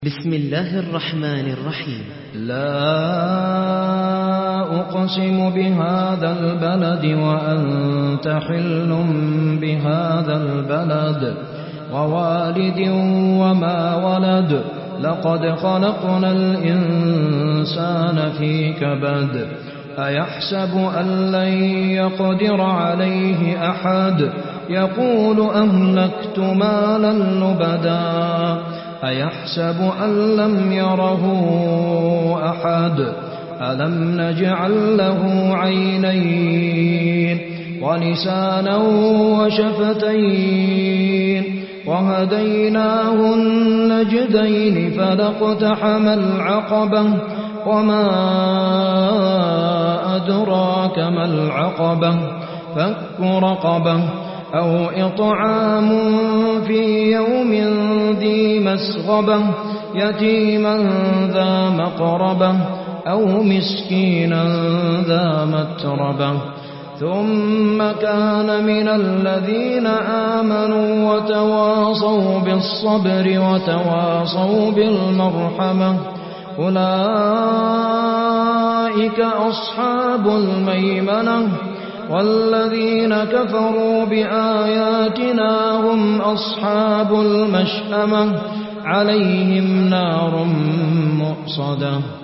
بسم الله الرحمن الرحيم. لا أقسم بهذا البلد وأنت حل بهذا البلد ووالد وما ولد لقد خلقنا الإنسان في كبد أيحسب أن لن يقدر عليه أحد يقول أهلكت مالا لبدا أيحسب أن لم يره أحد ألم نجعل له عينين ولسانا وشفتين وهديناه النجدين فلاقتحم العقبة وما أدراك ما العقبة فك رقبة أو إطعام في يوم ذي مسغبة يتيما ذا مقربة أو مسكينا ذا متربة ثم كان من الذين آمنوا وتواصوا بالصبر وتواصوا بالمرحمة أولئك أصحاب الميمنة والذين كفروا بآياتنا هم أصحاب المشأمة عليهم نار مؤصدة.